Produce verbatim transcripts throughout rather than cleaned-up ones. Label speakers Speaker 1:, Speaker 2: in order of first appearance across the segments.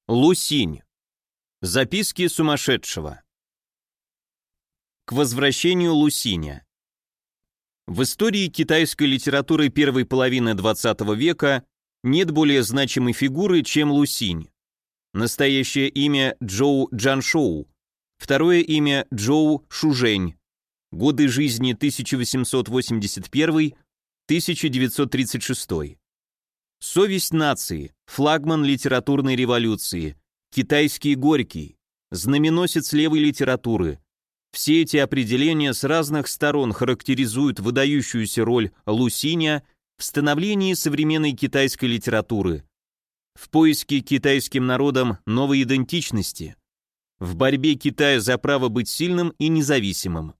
Speaker 1: Лусинь. Записки сумасшедшего. К возвращению Лусиня. В истории китайской литературы первой половины двадцатого века нет более значимой фигуры, чем Лусинь. Настоящее имя Чжоу Джаншоу, второе имя Чжоу Шужень, годы жизни тысяча восемьсот восемьдесят первый — тысяча девятьсот тридцать шестой. Совесть нации, флагман литературной революции, китайский Горький, знаменосец левой литературы. Все эти определения с разных сторон характеризуют выдающуюся роль Лусиня в становлении современной китайской литературы, в поиске китайским народом новой идентичности, в борьбе Китая за право быть сильным и независимым.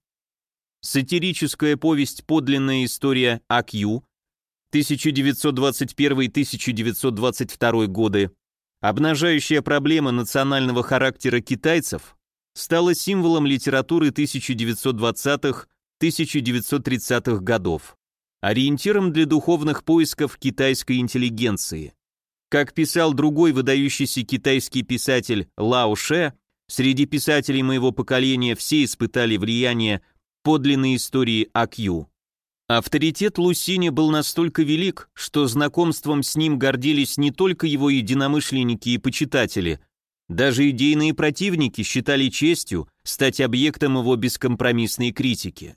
Speaker 1: Сатирическая повесть «Подлинная история Акью» тысяча девятьсот двадцать первый — тысяча девятьсот двадцать второй годы, обнажающая проблемы национального характера китайцев, стала символом литературы тысяча девятьсот двадцатых — тысяча девятьсот тридцатых годов, ориентиром для духовных поисков китайской интеллигенции. Как писал другой выдающийся китайский писатель Лао Ше, среди писателей моего поколения все испытали влияние подлинной истории Акью. Авторитет Лусиня был настолько велик, что знакомством с ним гордились не только его единомышленники и почитатели, даже идейные противники считали честью стать объектом его бескомпромиссной критики.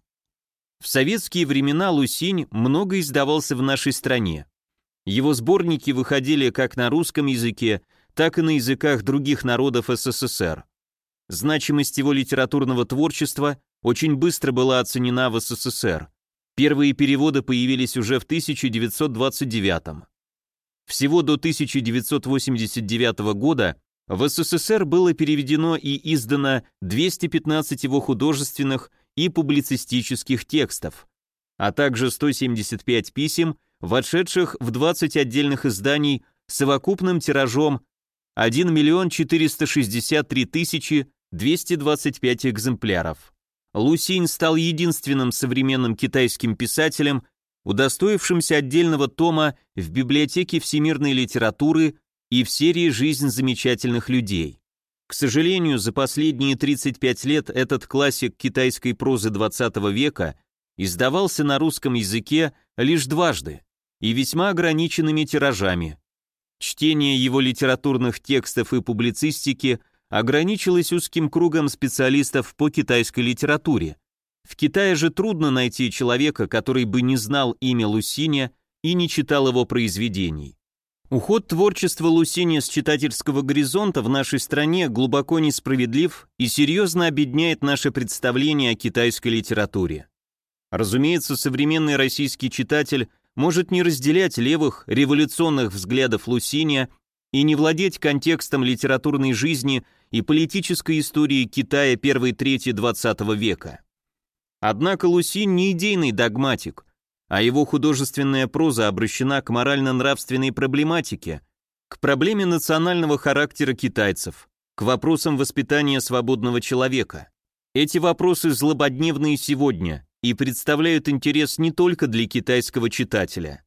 Speaker 1: В советские времена Лусинь много издавался в нашей стране. Его сборники выходили как на русском языке, так и на языках других народов СССР. Значимость его литературного творчества очень быстро была оценена в СССР. Первые переводы появились уже в тысяча девятьсот двадцать девятом. Всего до тысяча девятьсот восемьдесят девятого года в СССР было переведено и издано двести пятнадцать его художественных и публицистических текстов, а также сто семьдесят пять писем, вошедших в двадцать отдельных изданий с совокупным тиражом один миллион четыреста шестьдесят три тысячи двести двадцать пять экземпляров. Лусинь стал единственным современным китайским писателем, удостоившимся отдельного тома в библиотеке всемирной литературы и в серии «Жизнь замечательных людей». К сожалению, за последние тридцать пять лет этот классик китайской прозы двадцатого века издавался на русском языке лишь дважды и весьма ограниченными тиражами. Чтение его литературных текстов и публицистики ограничилось узким кругом специалистов по китайской литературе. В Китае же трудно найти человека, который бы не знал имя Лусиня и не читал его произведений. Уход творчества Лусиня с читательского горизонта в нашей стране глубоко несправедлив и серьезно обедняет наше представление о китайской литературе. Разумеется, современный российский читатель может не разделять левых революционных взглядов Лусиня и не владеть контекстом литературной жизни и политической истории Китая первой трети двадцатого века. Однако Лусинь не идейный догматик, а его художественная проза обращена к морально-нравственной проблематике, к проблеме национального характера китайцев, к вопросам воспитания свободного человека. Эти вопросы злободневны и сегодня и представляют интерес не только для китайского читателя.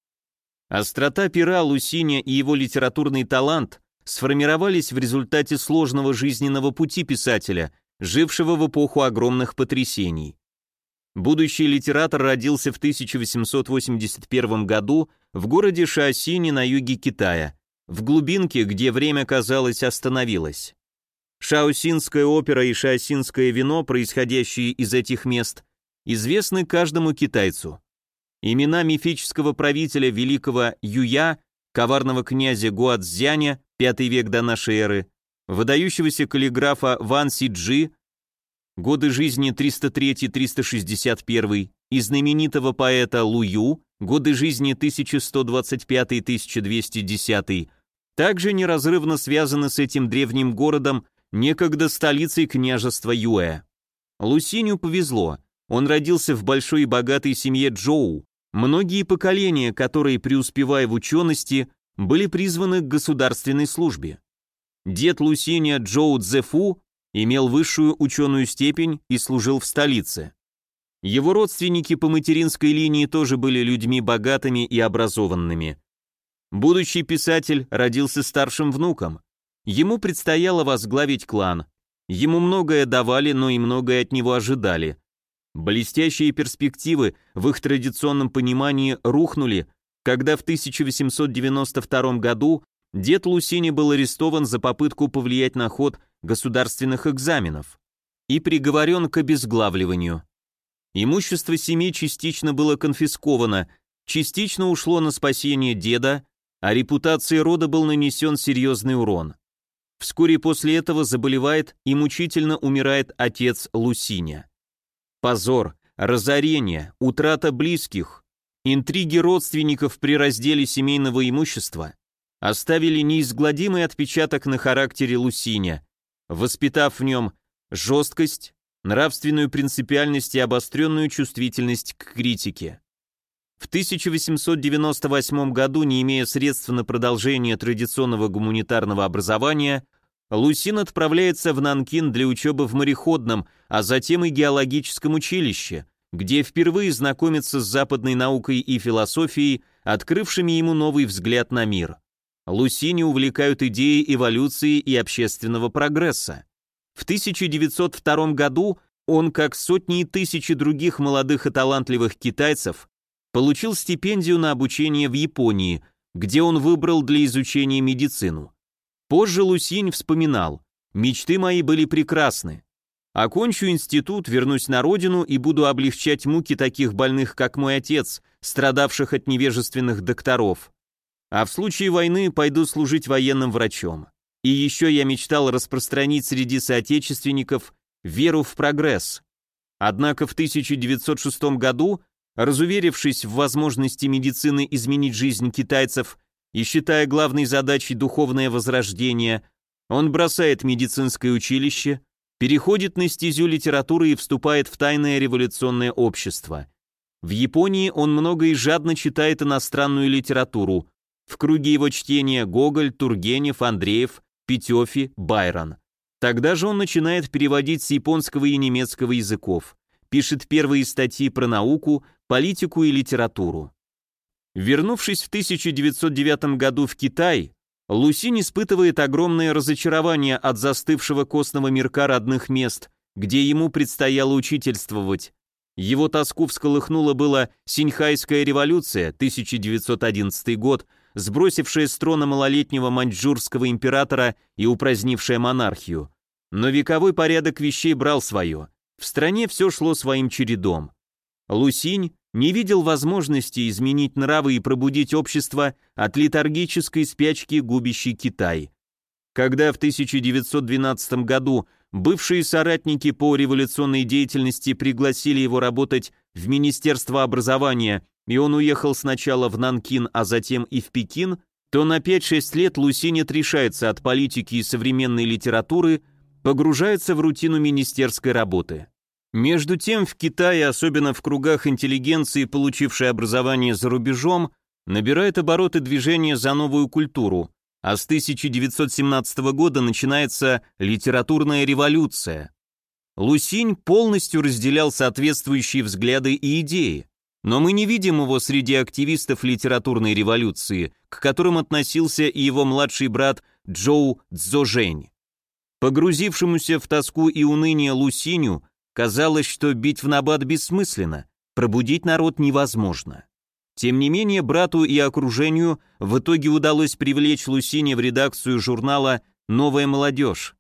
Speaker 1: Острота пера Лусиня и его литературный талант сформировались в результате сложного жизненного пути писателя, жившего в эпоху огромных потрясений. Будущий литератор родился в тысяча восемьсот восемьдесят первом году в городе Шаосине на юге Китая, в глубинке, где время, казалось, остановилось. Шаосинская опера и шаосинское вино, происходящие из этих мест, известны каждому китайцу. Имена мифического правителя великого Юя, коварного князя Гуацзяня, пятый век до нашей эры, выдающегося каллиграфа Ван Сиджи, годы жизни триста третий — триста шестьдесят первый, и знаменитого поэта Лу Ю, годы жизни тысяча сто двадцать пятый — тысяча двести десятый, также неразрывно связаны с этим древним городом, некогда столицей княжества Юэ. Лусиню повезло, он родился в большой и богатой семье Чжоу. Многие поколения, которые, преуспевая в учености, были призваны к государственной службе. Дед Лусиня Чжоу Цзэфу имел высшую ученую степень и служил в столице. Его родственники по материнской линии тоже были людьми богатыми и образованными. Будущий писатель родился старшим внуком. Ему предстояло возглавить клан. Ему многое давали, но и многое от него ожидали. Блестящие перспективы в их традиционном понимании рухнули, когда в тысяча восемьсот девяносто втором году дед Лусини был арестован за попытку повлиять на ход государственных экзаменов и приговорен к обезглавливанию. Имущество семьи частично было конфисковано, частично ушло на спасение деда, а репутации рода был нанесен серьезный урон. Вскоре после этого заболевает и мучительно умирает отец Лусиня. Позор, разорение, утрата близких, интриги родственников при разделе семейного имущества оставили неизгладимый отпечаток на характере Лусиня, воспитав в нем жесткость, нравственную принципиальность и обостренную чувствительность к критике. В тысяча восемьсот девяносто восьмом году, не имея средств на продолжение традиционного гуманитарного образования, Лусин отправляется в Нанкин для учебы в мореходном, а затем и геологическом училище, где впервые знакомится с западной наукой и философией, открывшими ему новый взгляд на мир. Лусини увлекают идеи эволюции и общественного прогресса. В тысяча девятьсот втором году он, как сотни и тысячи других молодых и талантливых китайцев, получил стипендию на обучение в Японии, где он выбрал для изучения медицину. Позже Лусинь вспоминал: «Мечты мои были прекрасны. Окончу институт, вернусь на родину и буду облегчать муки таких больных, как мой отец, страдавших от невежественных докторов. А в случае войны пойду служить военным врачом. И еще я мечтал распространить среди соотечественников веру в прогресс». Однако в тысяча девятьсот шестом году, разуверившись в возможности медицины изменить жизнь китайцев и считая главной задачей духовное возрождение, он бросает медицинское училище, переходит на стезю литературы и вступает в тайное революционное общество. В Японии он много и жадно читает иностранную литературу. В круге его чтения Гоголь, Тургенев, Андреев, Петёфи, Байрон. Тогда же он начинает переводить с японского и немецкого языков, пишет первые статьи про науку, политику и литературу. Вернувшись в тысяча девятьсот девятом году в Китай, Лусинь испытывает огромное разочарование от застывшего костного мирка родных мест, где ему предстояло учительствовать. Его тоску всколыхнула была Синьхайская революция, тысяча девятьсот одиннадцатый год, сбросившая с трона малолетнего маньчжурского императора и упразднившая монархию. Но вековой порядок вещей брал свое. В стране все шло своим чередом. Лусинь не видел возможности изменить нравы и пробудить общество от летаргической спячки, губящей Китай. Когда в тысяча девятьсот двенадцатом году бывшие соратники по революционной деятельности пригласили его работать в Министерство образования, и он уехал сначала в Нанкин, а затем и в Пекин, то на пять-шесть лет Лусинь отрешается от политики и современной литературы, погружается в рутину министерской работы. Между тем, в Китае, особенно в кругах интеллигенции, получившей образование за рубежом, набирает обороты движение за новую культуру, а с тысяча девятьсот семнадцатого года начинается литературная революция. Лусинь полностью разделял соответствующие взгляды и идеи, но мы не видим его среди активистов литературной революции, к которым относился и его младший брат Чжоу Цзожень. Погрузившемуся в тоску и уныние Лусиню казалось, что бить в набат бессмысленно, пробудить народ невозможно. Тем не менее, брату и окружению в итоге удалось привлечь Лусиня в редакцию журнала «Новая молодежь».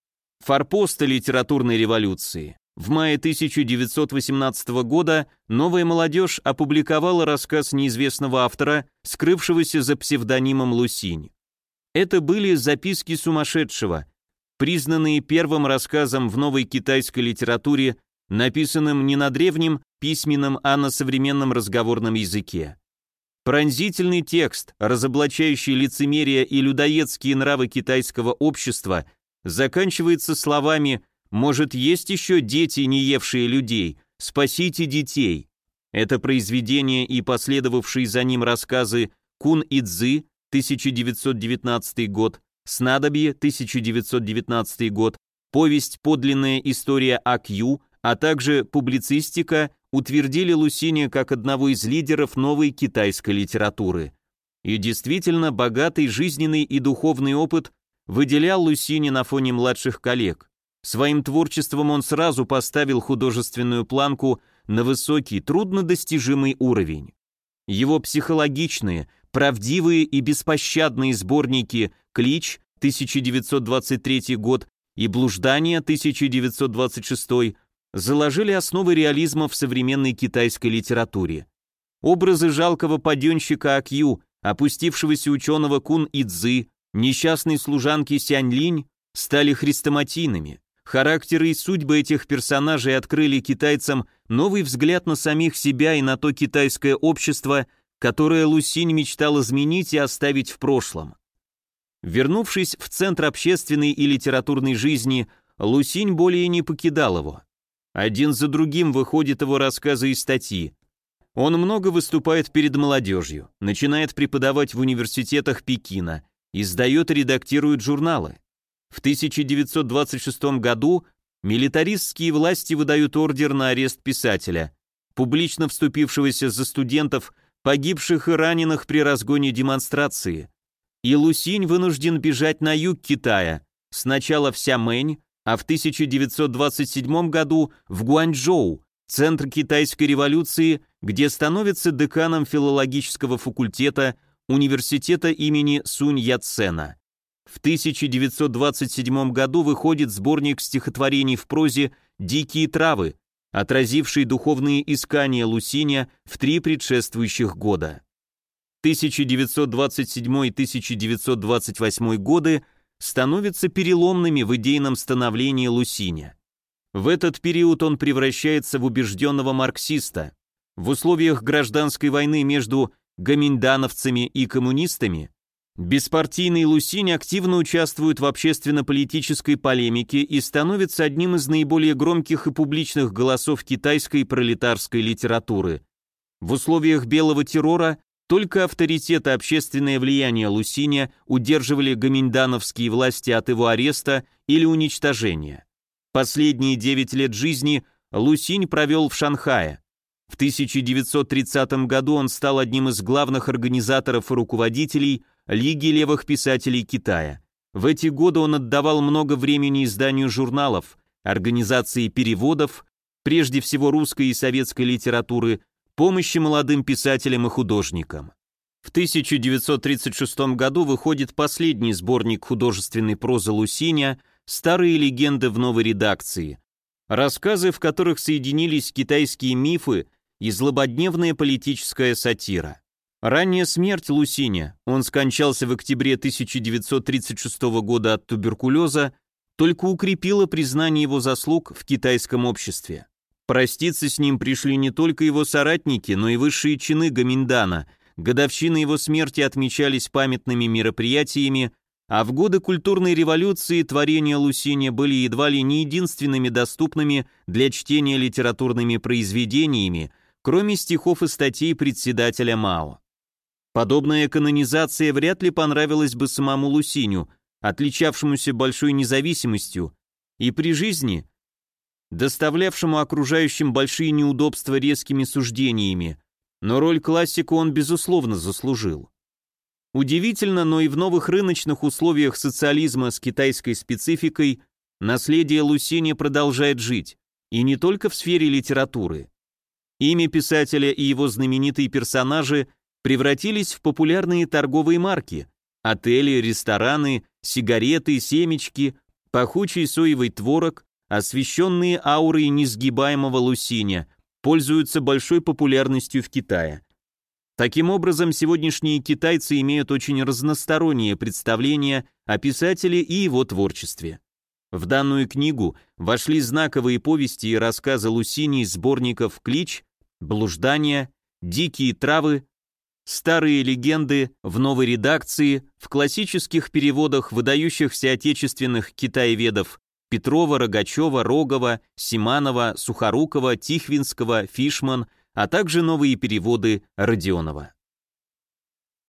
Speaker 1: Форпоста литературной революции. В мае тысяча девятьсот восемнадцатого года «Новая молодежь» опубликовала рассказ неизвестного автора, скрывшегося за псевдонимом Лусинь. Это были «Записки сумасшедшего», признанные первым рассказом в новой китайской литературе, написанным не на древнем письменном, а на современном разговорном языке. Пронзительный текст, разоблачающий лицемерие и людоедские нравы китайского общества, заканчивается словами «Может, есть еще дети, не евшие людей? Спасите детей». Это произведение и последовавшие за ним рассказы «Кун и Цзы», тысяча девятьсот девятнадцатый год, «Снадобье», тысяча девятьсот девятнадцатый год, повесть «Подлинная история А Кью», а также публицистика утвердили Лусиня как одного из лидеров новой китайской литературы. И действительно, богатый жизненный и духовный опыт выделял Лусини на фоне младших коллег. Своим творчеством он сразу поставил художественную планку на высокий, труднодостижимый уровень. Его психологичные, правдивые и беспощадные сборники «Клич» тысяча девятьсот двадцать третий год и «Блуждание» тысяча девятьсот двадцать шестой заложили основы реализма в современной китайской литературе. Образы жалкого паденщика Акью, опустившегося ученого Кун Идзы, несчастной служанки Сянь-Линь стали хрестоматийными. Характеры и судьбы этих персонажей открыли китайцам новый взгляд на самих себя и на то китайское общество, которое Лусинь мечтал изменить и оставить в прошлом. Вернувшись в центр общественной и литературной жизни, Лусинь более не покидал его. Один за другим выходят его рассказы и статьи. Он много выступает перед молодежью, начинает преподавать в университетах Пекина, издает и редактирует журналы. В тысяча девятьсот двадцать шестом году милитаристские власти выдают ордер на арест писателя, публично вступившегося за студентов, погибших и раненых при разгоне демонстрации. И Лусинь вынужден бежать на юг Китая, сначала в Сямэнь, а в тысяча девятьсот двадцать седьмом году в Гуанчжоу, центр китайской революции, где становится деканом филологического факультета университета имени Сунь Яцена. В тысяча девятьсот двадцать седьмом году выходит сборник стихотворений в прозе «Дикие травы», отразивший духовные искания Лусиня в три предшествующих года. тысяча девятьсот двадцать седьмой — тысяча девятьсот двадцать восьмой годы становятся переломными в идейном становлении Лусиня. В этот период он превращается в убежденного марксиста. В условиях гражданской войны между гоминдановцами и коммунистами беспартийный Лусинь активно участвует в общественно-политической полемике и становится одним из наиболее громких и публичных голосов китайской пролетарской литературы. В условиях белого террора только авторитет и общественное влияние Лусиня удерживали гоминдановские власти от его ареста или уничтожения. Последние девять лет жизни Лусинь провел в Шанхае. В тысяча девятьсот тридцатом году он стал одним из главных организаторов и руководителей Лиги левых писателей Китая. В эти годы он отдавал много времени изданию журналов, организации переводов, прежде всего русской и советской литературы, помощи молодым писателям и художникам. В тысяча девятьсот тридцать шестом году выходит последний сборник художественной прозы Лусиня «Старые легенды в новой редакции», рассказы, в которых соединились китайские мифы и злободневная политическая сатира. Ранняя смерть Лусиня, он скончался в октябре тысяча девятьсот тридцать шестого года от туберкулеза, только укрепила признание его заслуг в китайском обществе. Проститься с ним пришли не только его соратники, но и высшие чины Гоминдана. Годовщины его смерти отмечались памятными мероприятиями, а в годы культурной революции творения Лусиня были едва ли не единственными доступными для чтения литературными произведениями, кроме стихов и статей председателя Мао. Подобная канонизация вряд ли понравилась бы самому Лусиню, отличавшемуся большой независимостью, и при жизни доставлявшему окружающим большие неудобства резкими суждениями, но роль классика он безусловно заслужил. Удивительно, но и в новых рыночных условиях социализма с китайской спецификой наследие Лусиня продолжает жить, и не только в сфере литературы. Имя писателя и его знаменитые персонажи превратились в популярные торговые марки: отели, рестораны, сигареты, семечки, пахучий соевый творог, освещенные аурой несгибаемого Лусиня, пользуются большой популярностью в Китае. Таким образом, сегодняшние китайцы имеют очень разностороннее представление о писателе и его творчестве. В данную книгу вошли знаковые повести и рассказы Лусиня из сборников «Клич», «Блуждание», «Дикие травы», «Старые легенды» в новой редакции, в классических переводах выдающихся отечественных китаеведов Петрова, Рогачева, Рогова, Симанова, Сухорукова, Тихвинского, Фишман, а также новые переводы Родионова.